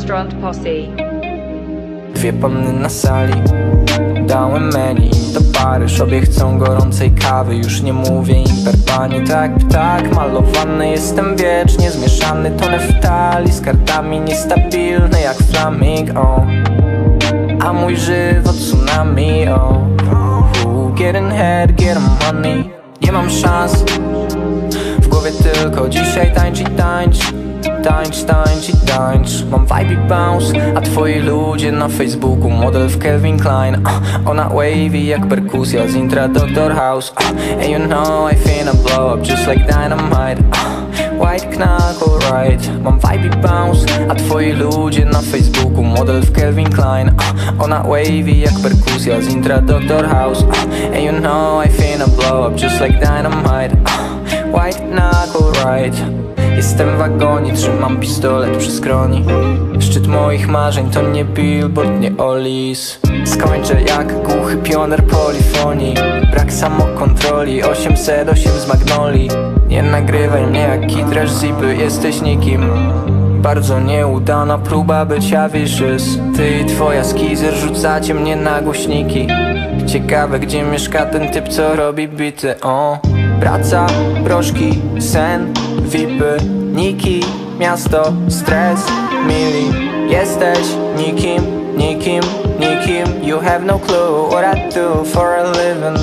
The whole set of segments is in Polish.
Restaurant Posse. Dwie panny na sali, dałem menu im do Paryż. Obie chcą gorącej kawy, już nie mówię im per pani. Tak, ptak malowany, jestem wiecznie zmieszany. To neftali z kartami niestabilny jak flamingo. A mój żywot tsunami, getting head, getting money. Nie mam szans, w głowie tylko dzisiaj tańcz i tańcz. Tańcz, tańcz i tańcz. Mam vibe i bounce, a twoi ludzie na Facebooku model w Calvin Klein. Ona wavy jak perkusja z intra Dr. House. And you know I finna blow up just like dynamite. White knuckle right. Mam vibe i bounce, a twoi ludzie na Facebooku model w Calvin Klein. Ona wavy jak perkusja z intra Dr. House. And you know I finna blow up just like dynamite. White knuckle right. Jestem w wagonie, trzymam pistolet przy skroni. Szczyt moich marzeń to nie billboard, nie Olis. Skończę jak głuchy pioner polifonii. Brak samokontroli, 808 z Magnoli. Nie nagrywaj mnie jak kitraż zipy, jesteś nikim. Bardzo nieudana próba bycia vicious. Ty i twoja skizer rzucacie mnie na głośniki. Ciekawe gdzie mieszka ten typ co robi bity. Praca, proszki, sen, vipy, niki, miasto, stres, mili. Jesteś nikim, nikim, nikim. You have no clue what I do for a living.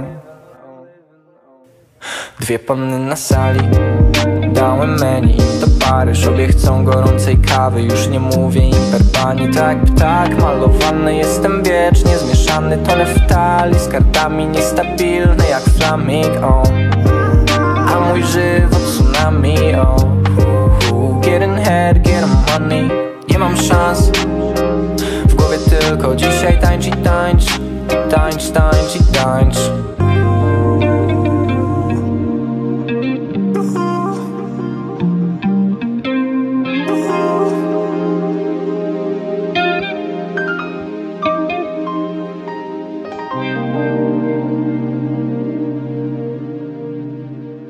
Dwie panny na sali, dałem menu im do Paryż. Obie chcą gorącej kawy, już nie mówię im per pani. Tak, ptak malowany, jestem wiecznie zmieszany. To neftali z kartami niestabilny jak flamingo. A mój żywot tsunami, getting head, getting money. Nie mam szans, w głowie tylko dzisiaj tańcz i tańcz. Tańcz, tańcz i tańcz.